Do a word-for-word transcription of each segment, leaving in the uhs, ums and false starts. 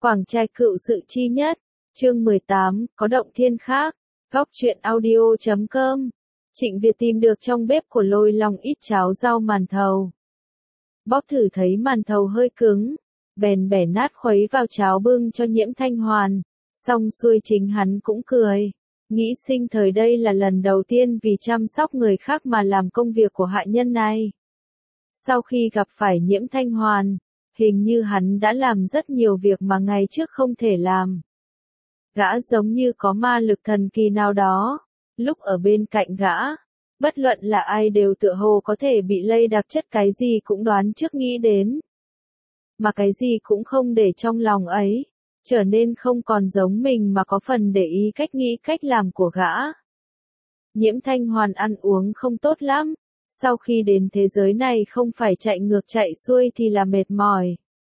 Quảng trai cựu sự chi nhất, chương mười tám, có động thiên khác, góc truyện audio chấm com. Trịnh Việt tìm được trong bếp của Lôi Long ít cháo rau màn thầu. Bóp thử thấy màn thầu hơi cứng, bèn bẻ nát khuấy vào cháo bưng cho Nhiễm Thanh Hoàn. Xong xuôi chính hắn cũng cười, nghĩ sinh thời đây là lần đầu tiên vì chăm sóc người khác mà làm công việc của hạ nhân này. Sau khi gặp phải Nhiễm Thanh Hoàn, hình như hắn đã làm rất nhiều việc mà ngày trước không thể làm. Gã giống như có ma lực thần kỳ nào đó, lúc ở bên cạnh gã, bất luận là ai đều tựa hồ có thể bị lây đặc chất cái gì cũng đoán trước nghĩ đến. Mà cái gì cũng không để trong lòng ấy, trở nên không còn giống mình mà có phần để ý cách nghĩ cách làm của gã. Nhiễm Thanh Hoàn ăn uống không tốt lắm. Sau khi đến thế giới này không phải chạy ngược chạy xuôi thì là mệt mỏi.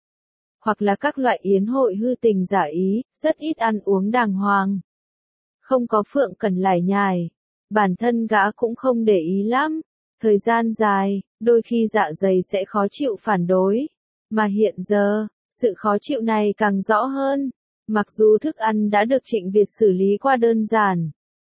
Hoặc là các loại yến hội hư tình giả ý, rất ít ăn uống đàng hoàng. Không có Phượng Cẩn lải nhải. Bản thân gã cũng không để ý lắm. Thời gian dài, đôi khi dạ dày sẽ khó chịu phản đối. Mà hiện giờ, sự khó chịu này càng rõ hơn. Mặc dù thức ăn đã được Trịnh Việt xử lý qua đơn giản.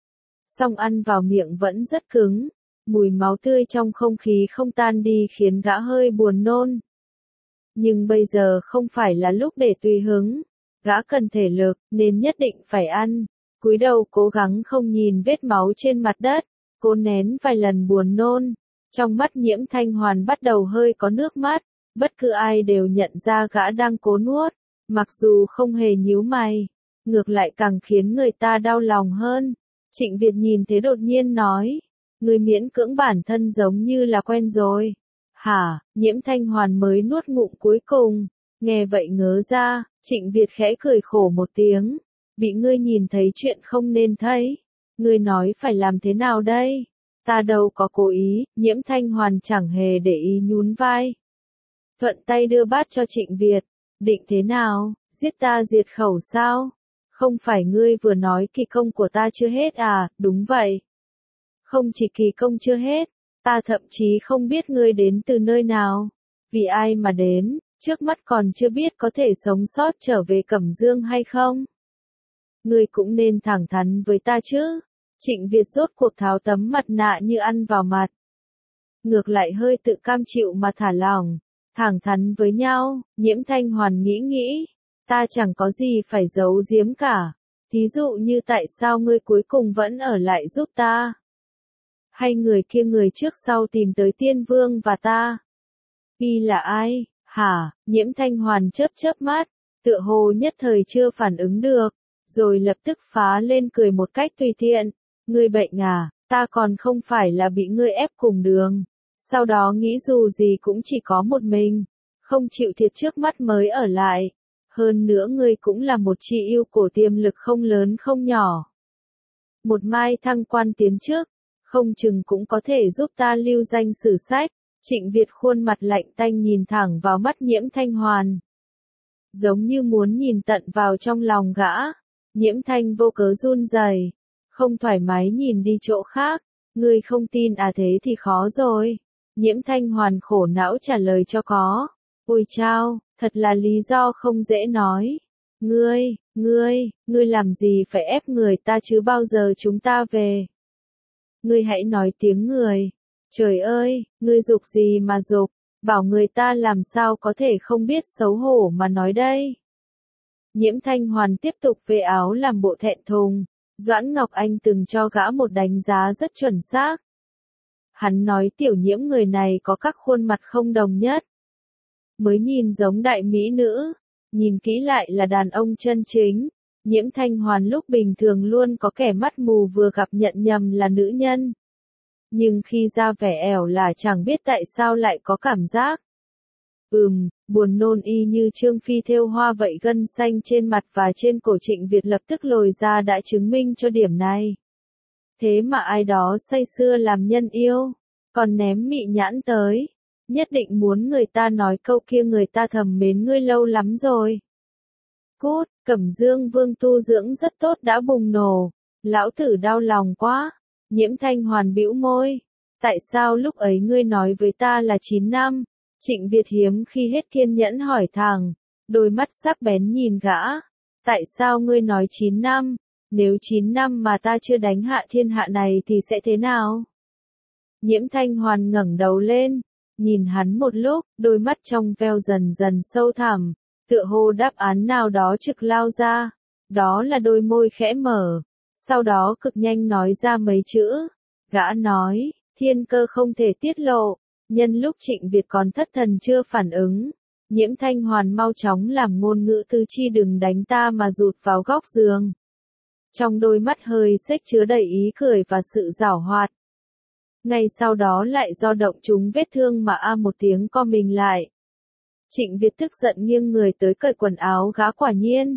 Song ăn vào miệng vẫn rất cứng. Mùi máu tươi trong không khí không tan đi khiến gã hơi buồn nôn. Nhưng bây giờ không phải là lúc để tùy hứng. Gã cần thể lực, nên nhất định phải ăn. Cúi đầu cố gắng không nhìn vết máu trên mặt đất. Cố nén vài lần buồn nôn. Trong mắt Nhiễm Thanh Hoàn bắt đầu hơi có nước mắt. Bất cứ ai đều nhận ra gã đang cố nuốt. Mặc dù không hề nhíu mày. Ngược lại càng khiến người ta đau lòng hơn. Trịnh Việt nhìn thế đột nhiên nói. Người miễn cưỡng bản thân giống như là quen rồi. Hả, Nhiễm Thanh Hoàn mới nuốt ngụm cuối cùng. Nghe vậy ngớ ra, Trịnh Việt khẽ cười khổ một tiếng. Bị ngươi nhìn thấy chuyện không nên thấy. Ngươi nói phải làm thế nào đây? Ta đâu có cố ý, Nhiễm Thanh Hoàn chẳng hề để ý nhún vai. Thuận tay đưa bát cho Trịnh Việt. Định thế nào, giết ta diệt khẩu sao? Không phải ngươi vừa nói kỳ công của ta chưa hết à, đúng vậy. Không chỉ kỳ công chưa hết, ta thậm chí không biết ngươi đến từ nơi nào, vì ai mà đến, trước mắt còn chưa biết có thể sống sót trở về Cẩm Dương hay không. Ngươi cũng nên thẳng thắn với ta chứ. Trịnh Việt rốt cuộc tháo tấm mặt nạ như ăn vào mặt. Ngược lại hơi tự cam chịu mà thả lỏng, thẳng thắn với nhau, Nhiễm Thanh Hoàn nghĩ nghĩ, ta chẳng có gì phải giấu giếm cả. Thí dụ như tại sao ngươi cuối cùng vẫn ở lại giúp ta? Hay người kia người trước sau tìm tới Tiên Vương và ta? Y là ai? Hả? Nhiễm Thanh Hoàn chớp chớp mắt, tựa hồ nhất thời chưa phản ứng được, rồi lập tức phá lên cười một cách tùy tiện. Ngươi bệnh à, ta còn không phải là bị ngươi ép cùng đường. Sau đó nghĩ dù gì cũng chỉ có một mình, không chịu thiệt trước mắt mới ở lại. Hơn nữa ngươi cũng là một chị yêu cổ tiềm lực không lớn không nhỏ. Một mai thăng quan tiến trước. Không chừng cũng có thể giúp ta lưu danh sử sách. Trịnh Việt khuôn mặt lạnh tanh nhìn thẳng vào mắt Nhiễm Thanh Hoàn. Giống như muốn nhìn tận vào trong lòng gã. Nhiễm Thanh vô cớ run rẩy, không thoải mái nhìn đi chỗ khác. Ngươi không tin à, thế thì khó rồi. Nhiễm Thanh Hoàn khổ não trả lời cho có. Ôi chao, thật là lý do không dễ nói. Ngươi, ngươi, ngươi làm gì phải ép người ta chứ, bao giờ chúng ta về? Ngươi hãy nói tiếng người. Trời ơi, ngươi giục gì mà giục, bảo người ta làm sao có thể không biết xấu hổ mà nói đây. Nhiễm Thanh Hoàn tiếp tục về áo làm bộ thẹn thùng. Doãn Ngọc Anh từng cho gã một đánh giá rất chuẩn xác. Hắn nói tiểu Nhiễm người này có các khuôn mặt không đồng nhất. Mới nhìn giống đại mỹ nữ, nhìn kỹ lại là đàn ông chân chính. Nhiễm Thanh Hoàn lúc bình thường luôn có kẻ mắt mù vừa gặp nhận nhầm là nữ nhân. Nhưng khi ra vẻ ẻo là chẳng biết tại sao lại có cảm giác. Ừm, buồn nôn y như Trương Phi thêu hoa vậy. Gân xanh trên mặt và trên cổ Trịnh Việt lập tức lồi ra đã chứng minh cho điểm này. Thế mà ai đó say sưa làm nhân yêu, còn ném mị nhãn tới. Nhất định muốn người ta nói câu kia người ta thầm mến ngươi lâu lắm rồi. Cút, Cẩm Dương Vương tu dưỡng rất tốt đã bùng nổ. Lão tử đau lòng quá. Nhiễm Thanh Hoàn bĩu môi. Tại sao lúc ấy ngươi nói với ta là chín năm? Trịnh Việt hiếm khi hết kiên nhẫn hỏi thẳng. đôi mắt sắc bén nhìn gã. Tại sao ngươi nói chín năm? Nếu chín năm mà ta chưa đánh hạ thiên hạ này thì sẽ thế nào? Nhiễm Thanh Hoàn ngẩng đầu lên, nhìn hắn một lúc, đôi mắt trong veo dần dần sâu thẳm, tựa hồ đáp án nào đó trực lao ra. Đó là đôi môi khẽ mở, sau đó cực nhanh nói ra mấy chữ. Gã nói, thiên cơ không thể tiết lộ, nhân lúc Trịnh Việt còn thất thần chưa phản ứng. Nhiễm Thanh Hoàn mau chóng làm ngôn ngữ tứ chi đừng đánh ta mà rụt vào góc giường. Trong đôi mắt hơi xếch chứa đầy ý cười và sự giảo hoạt. Ngay sau đó lại do động trúng vết thương mà a một tiếng co mình lại. Trịnh Việt tức giận nghiêng người tới cởi quần áo gã, quả nhiên.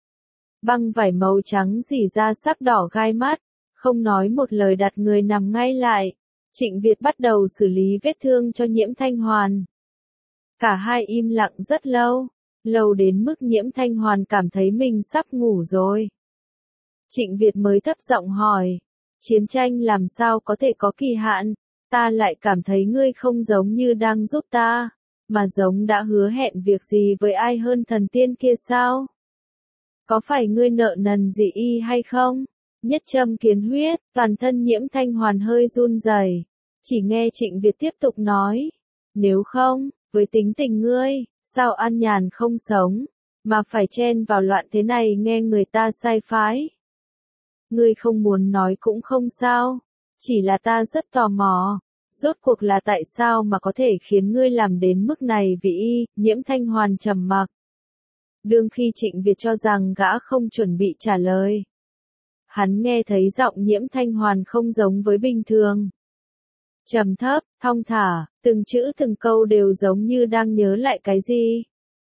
Băng vải màu trắng rỉ ra sắc đỏ gai mắt, không nói một lời đặt người nằm ngay lại. Trịnh Việt bắt đầu xử lý vết thương cho Nhiễm Thanh Hoàn. Cả hai im lặng rất lâu, lâu đến mức Nhiễm Thanh Hoàn cảm thấy mình sắp ngủ rồi. Trịnh Việt mới thấp giọng hỏi, chiến tranh làm sao có thể có kỳ hạn, ta lại cảm thấy ngươi không giống như đang giúp ta, mà giống đã hứa hẹn việc gì với ai hơn thần tiên kia sao? Có phải ngươi nợ nần gì y hay không? Nhất châm kiến huyết, toàn thân Nhiễm Thanh Hoàn hơi run rẩy, chỉ nghe Trịnh Việt tiếp tục nói, nếu không, với tính tình ngươi, sao an nhàn không sống, mà phải chen vào loạn thế này nghe người ta sai phái. Ngươi không muốn nói cũng không sao, chỉ là ta rất tò mò, rốt cuộc là tại sao mà có thể khiến ngươi làm đến mức này vì y. Nhiễm Thanh Hoàn trầm mặc. Đương khi Trịnh Việt cho rằng gã không chuẩn bị trả lời, hắn nghe thấy giọng Nhiễm Thanh Hoàn không giống với bình thường. Trầm thấp, thong thả, từng chữ từng câu đều giống như đang nhớ lại cái gì.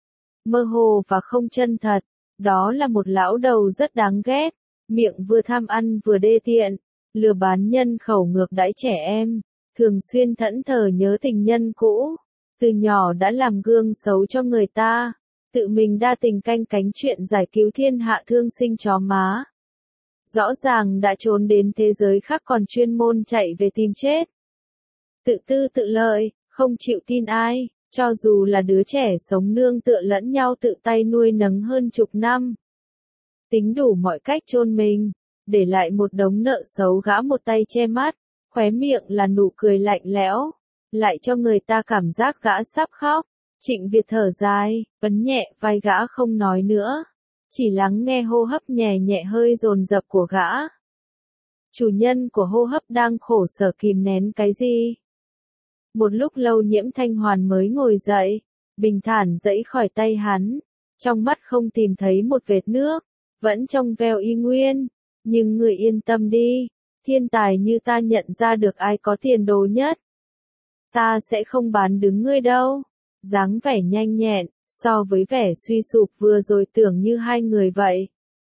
Mơ hồ và không chân thật, đó là một lão đầu rất đáng ghét, miệng vừa tham ăn vừa đê tiện, lừa bán nhân khẩu ngược đãi trẻ em, thường xuyên thẫn thờ nhớ tình nhân cũ, từ nhỏ đã làm gương xấu cho người ta, tự mình đa tình canh cánh chuyện giải cứu thiên hạ thương sinh chó má. Rõ ràng đã trốn đến thế giới khác còn chuyên môn chạy về tìm chết. Tự tư tự lợi, không chịu tin ai, cho dù là đứa trẻ sống nương tựa lẫn nhau tự tay nuôi nấng hơn chục năm. Tính đủ mọi cách chôn mình, để lại một đống nợ xấu. Gã một tay che mắt, khóe miệng là nụ cười lạnh lẽo, lại cho người ta cảm giác gã sắp khóc. Trịnh Việt thở dài, ấn nhẹ vai gã không nói nữa, chỉ lắng nghe hô hấp nhẹ nhẹ hơi dồn dập của gã. Chủ nhân của hô hấp đang khổ sở kìm nén cái gì? Một lúc lâu Nhiễm Thanh Hoàn mới ngồi dậy, bình thản dẫy khỏi tay hắn, trong mắt không tìm thấy một vệt nước, vẫn trong veo y nguyên, nhưng người yên tâm đi, thiên tài như ta nhận ra được ai có tiền đồ nhất. Ta sẽ không bán đứng ngươi đâu. Dáng vẻ nhanh nhẹn, so với vẻ suy sụp vừa rồi tưởng như hai người vậy.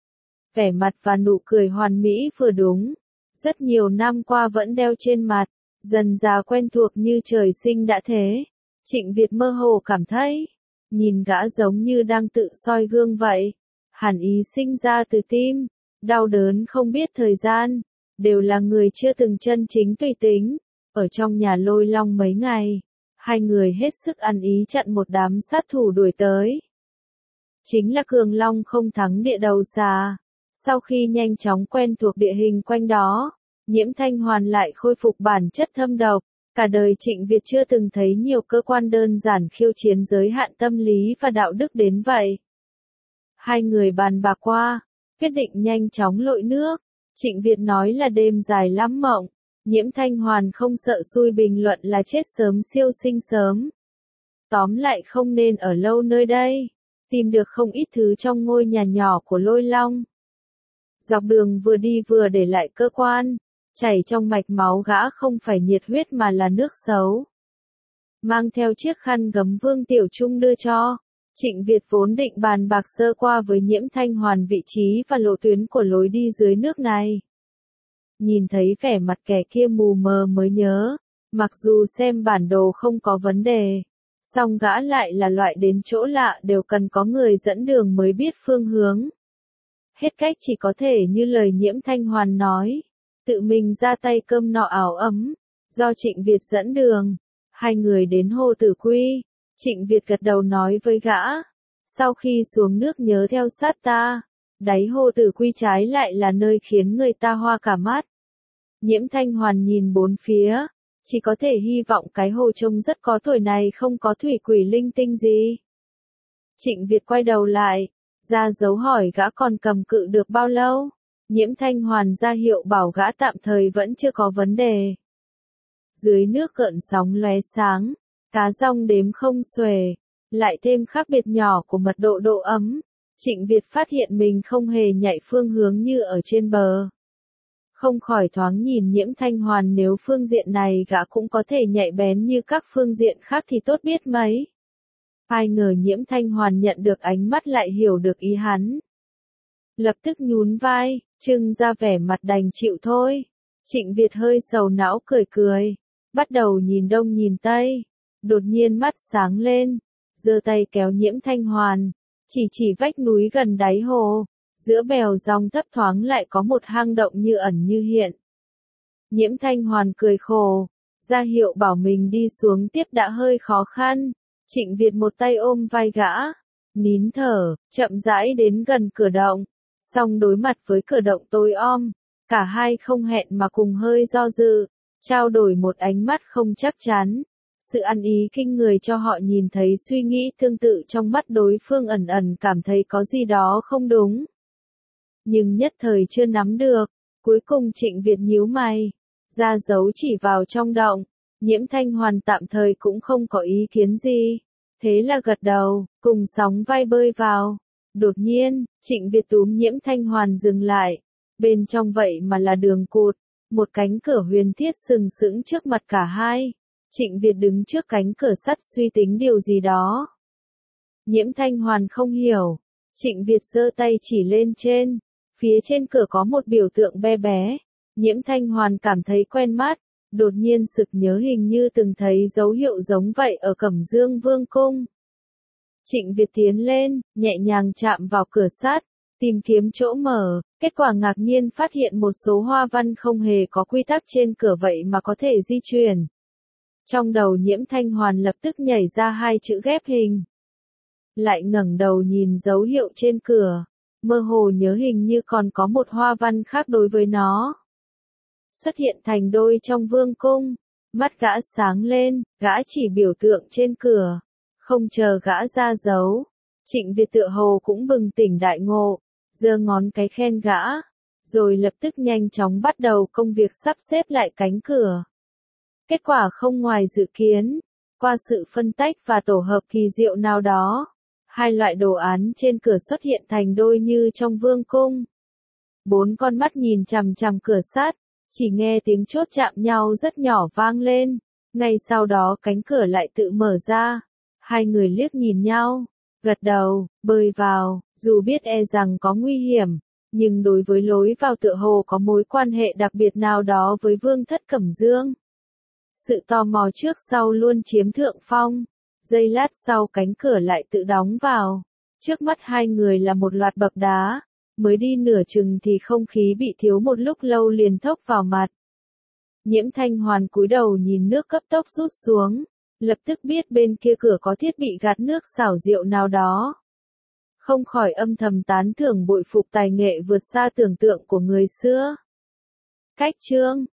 Vẻ mặt và nụ cười hoàn mỹ vừa đúng, rất nhiều năm qua vẫn đeo trên mặt, dần dà quen thuộc như trời sinh đã thế. Trịnh Việt mơ hồ cảm thấy, nhìn gã giống như đang tự soi gương vậy. Hàn ý sinh ra từ tim, đau đớn không biết thời gian, đều là người chưa từng chân chính tùy tính. Ở trong nhà Lôi Long mấy ngày, hai người hết sức ăn ý chặn một đám sát thủ đuổi tới. Chính là Cường Long không thắng địa đầu xà. Sau khi nhanh chóng quen thuộc địa hình quanh đó, Nhiễm Thanh Hoàn lại khôi phục bản chất thâm độc. Cả đời Trịnh Việt chưa từng thấy nhiều cơ quan đơn giản khiêu chiến giới hạn tâm lý và đạo đức đến vậy. Hai người bàn bạc qua, quyết định nhanh chóng lội nước. Trịnh Việt nói là đêm dài lắm mộng. Nhiễm Thanh Hoàn không sợ xui bình luận là chết sớm siêu sinh sớm. Tóm lại không nên ở lâu nơi đây. Tìm được không ít thứ trong ngôi nhà nhỏ của Lôi Long. Dọc đường vừa đi vừa để lại cơ quan. Chảy trong mạch máu gã không phải nhiệt huyết mà là nước xấu. Mang theo chiếc khăn gấm Vương Tiểu Trung đưa cho. Trịnh Việt vốn định bàn bạc sơ qua với Nhiễm Thanh Hoàn vị trí và lộ tuyến của lối đi dưới nước này. Nhìn thấy vẻ mặt kẻ kia mù mờ mới nhớ, mặc dù xem bản đồ không có vấn đề, song gã lại là loại đến chỗ lạ đều cần có người dẫn đường mới biết phương hướng. Hết cách chỉ có thể như lời Nhiễm Thanh Hoàn nói, tự mình ra tay cơm nọ áo ấm, do Trịnh Việt dẫn đường. Hai người đến Hồ Tử Quy, Trịnh Việt gật đầu nói với gã, Sau khi xuống nước nhớ theo sát ta. Đáy hồ Tử Quy trái lại là nơi khiến người ta hoa cả mắt. Nhiễm Thanh Hoàn nhìn bốn phía, chỉ có thể hy vọng cái hồ trông rất có tuổi này không có thủy quỷ linh tinh gì. Trịnh Việt quay đầu lại, ra dấu hỏi gã còn cầm cự được bao lâu. Nhiễm Thanh Hoàn ra hiệu bảo gã tạm thời vẫn chưa có vấn đề. Dưới nước gợn sóng lóe sáng, cá rong đếm không xuể, lại thêm khác biệt nhỏ của mật độ độ ấm. Trịnh Việt phát hiện mình không hề nhạy phương hướng như ở trên bờ. Không khỏi thoáng nhìn Nhiễm Thanh Hoàn, nếu phương diện này gã cũng có thể nhạy bén như các phương diện khác thì tốt biết mấy. Ai ngờ Nhiễm Thanh Hoàn nhận được ánh mắt lại hiểu được ý hắn. Lập tức nhún vai, trưng ra vẻ mặt đành chịu thôi. Trịnh Việt hơi sầu não cười cười, bắt đầu nhìn đông nhìn tây, đột nhiên mắt sáng lên, giơ tay kéo Nhiễm Thanh Hoàn, chỉ chỉ vách núi gần đáy hồ, giữa bèo dòng thấp thoáng lại có một hang động như ẩn như hiện. Nhiễm Thanh Hoàn cười khổ, ra hiệu bảo mình đi xuống tiếp đã hơi khó khăn. Trịnh Việt một tay ôm vai gã, nín thở, chậm rãi đến gần cửa động, song đối mặt với cửa động tối om, cả hai không hẹn mà cùng hơi do dự, trao đổi một ánh mắt không chắc chắn. Sự ăn ý kinh người cho họ nhìn thấy suy nghĩ tương tự trong mắt đối phương, ẩn ẩn cảm thấy có gì đó không đúng. Nhưng nhất thời chưa nắm được, cuối cùng Trịnh Việt nhíu mày, ra dấu chỉ vào trong động. Nhiễm Thanh Hoàn tạm thời cũng không có ý kiến gì, thế là gật đầu, cùng sóng vai bơi vào. Đột nhiên, Trịnh Việt túm Nhiễm Thanh Hoàn dừng lại, bên trong vậy mà là đường cụt, một cánh cửa huyền thiết sừng sững trước mặt cả hai. Trịnh Việt đứng trước cánh cửa sắt suy tính điều gì đó. Nhiễm Thanh Hoàn không hiểu, Trịnh Việt giơ tay chỉ lên trên, phía trên cửa có một biểu tượng bé bé. Nhiễm Thanh Hoàn cảm thấy quen mắt, đột nhiên sực nhớ hình như từng thấy dấu hiệu giống vậy ở Cẩm Dương Vương Cung. Trịnh Việt tiến lên, nhẹ nhàng chạm vào cửa sắt, tìm kiếm chỗ mở, kết quả ngạc nhiên phát hiện một số hoa văn không hề có quy tắc trên cửa vậy mà có thể di chuyển. Trong đầu Nhiễm Thanh Hoàn lập tức nhảy ra hai chữ ghép hình. Lại ngẩng đầu nhìn dấu hiệu trên cửa, mơ hồ nhớ hình như còn có một hoa văn khác đối với nó. Xuất hiện thành đôi trong vương cung, mắt gã sáng lên, gã chỉ biểu tượng trên cửa, không chờ gã ra dấu. Trịnh Việt tựa hồ cũng bừng tỉnh đại ngộ, giơ ngón cái khen gã, rồi lập tức nhanh chóng bắt đầu công việc sắp xếp lại cánh cửa. Kết quả không ngoài dự kiến, qua sự phân tách và tổ hợp kỳ diệu nào đó, hai loại đồ án trên cửa xuất hiện thành đôi như trong vương cung. Bốn con mắt nhìn chằm chằm cửa sắt, chỉ nghe tiếng chốt chạm nhau rất nhỏ vang lên, ngay sau đó cánh cửa lại tự mở ra. Hai người liếc nhìn nhau, gật đầu, bơi vào, dù biết e rằng có nguy hiểm, nhưng đối với lối vào tựa hồ có mối quan hệ đặc biệt nào đó với Vương thất Cẩm Dương. Sự tò mò trước sau luôn chiếm thượng phong, giây lát sau cánh cửa lại tự đóng vào. Trước mắt hai người là một loạt bậc đá, mới đi nửa chừng thì không khí bị thiếu một lúc lâu liền thốc vào mặt. Nhiễm Thanh Hoàn cúi đầu nhìn nước cấp tốc rút xuống, lập tức biết bên kia cửa có thiết bị gạt nước xảo diệu nào đó. Không khỏi âm thầm tán thưởng bội phục tài nghệ vượt xa tưởng tượng của người xưa. Cách chương